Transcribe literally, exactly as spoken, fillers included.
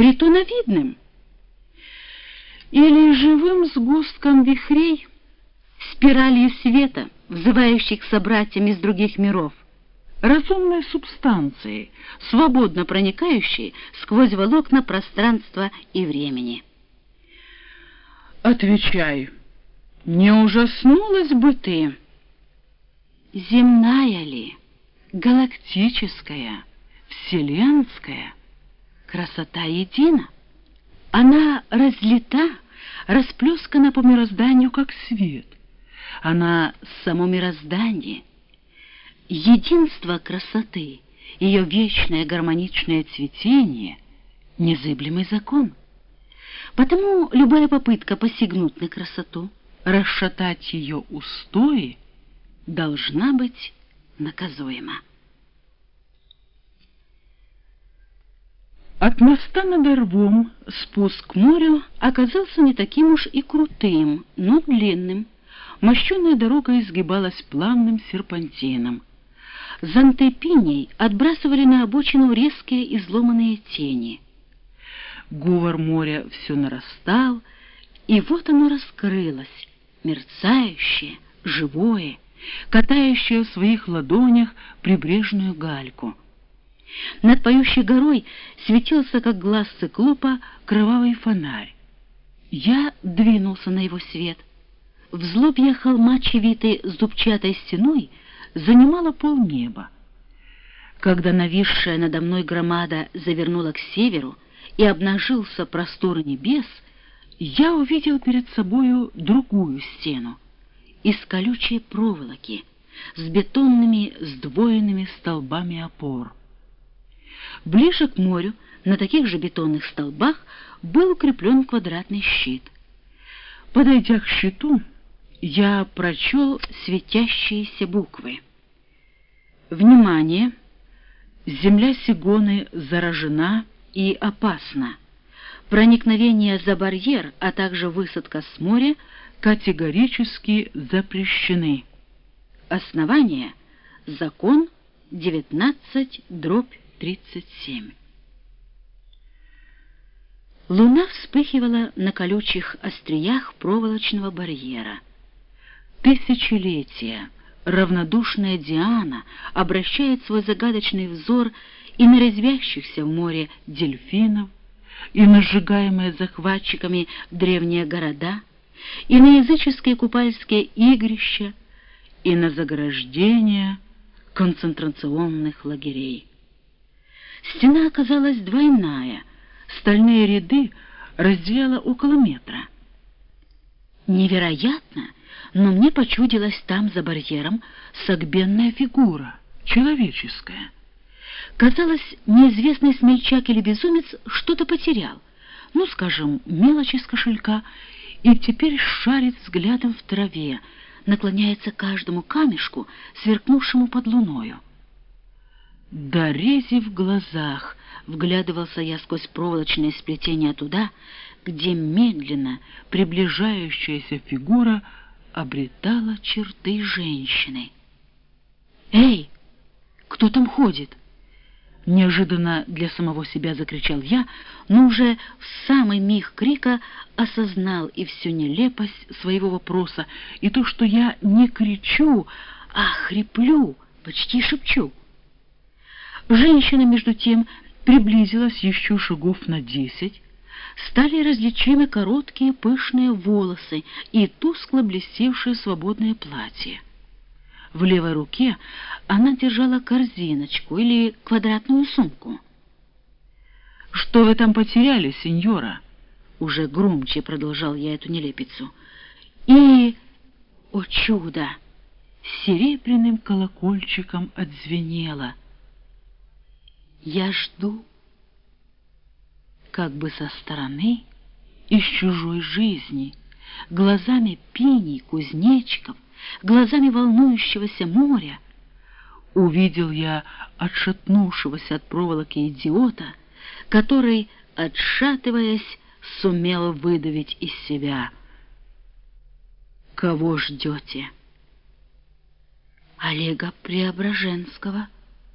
тритоновидным или живым сгустком вихрей, спиралью света, взывающих собратьям из других миров, разумной субстанции, свободно проникающей сквозь волокна пространства и времени. Отвечай, не ужаснулась бы ты? Земная ли, галактическая, вселенская красота едина? Она разлита, расплескана по мирозданию, как свет. Она само мироздание. Единство красоты, ее вечное гармоничное цветение — незыблемый закон. Потому любая попытка посягнуть на красоту, расшатать ее устои, должна быть наказуема. От моста над Орвом спуск к морю оказался не таким уж и крутым, но длинным. Мощеная дорога изгибалась плавным серпантином. Зонты пиней отбрасывали на обочину резкие изломанные тени. Говор моря все нарастал, и вот оно раскрылось, мерцающее, живое, катающее в своих ладонях прибрежную гальку. Над поющей горой светился, как глаз циклопа, кровавый фонарь. Я двинулся на его свет. Взлобья холма, чевитой зубчатой стеной, занимала полнеба. Когда нависшая надо мной громада завернула к северу и обнажился простор небес, я увидел перед собою другую стену из колючей проволоки с бетонными сдвоенными столбами опор. Ближе к морю, на таких же бетонных столбах, был укреплен квадратный щит. Подойдя к щиту, я прочел светящиеся буквы. Внимание! Земля Сигоны заражена и опасна. Проникновение за барьер, а также высадка с моря категорически запрещены. Основание — закон девятнадцать дробь тридцать семь. Луна вспыхивала на колючих остриях проволочного барьера. Тысячелетия равнодушная Диана обращает свой загадочный взор и на резвящихся в море дельфинов, и на сжигаемые захватчиками древние города, и на языческие купальские игрища, и на заграждения концентрационных лагерей. Стена оказалась двойная, стальные ряды разделяла около метра. Невероятно, но мне почудилась там за барьером согбенная фигура, человеческая. Казалось, неизвестный смельчак или безумец что-то потерял, ну, скажем, мелочь из кошелька, и теперь шарит взглядом в траве, наклоняется к каждому камешку, сверкнувшему под луною. До рези в глазах вглядывался я сквозь проволочное сплетение туда, где медленно приближающаяся фигура обретала черты женщины. «Эй, кто там ходит?» Неожиданно для самого себя закричал я, но уже в самый миг крика осознал и всю нелепость своего вопроса, и то, что я не кричу, а хриплю, почти шепчу. Женщина, между тем, приблизилась еще шагов на десять. Стали различимы короткие пышные волосы и тускло блестевшее свободное платье. В левой руке она держала корзиночку или квадратную сумку. «Что вы там потеряли, сеньора?» Уже громче продолжал я эту нелепицу. И, о чудо, серебряным колокольчиком отзвенело. Я жду, как бы со стороны, из чужой жизни, глазами пиней, кузнечиков, глазами волнующегося моря, увидел я отшатнувшегося от проволоки идиота, который, отшатываясь, сумел выдавить из себя: «Кого ждете?» «Олега Преображенского»,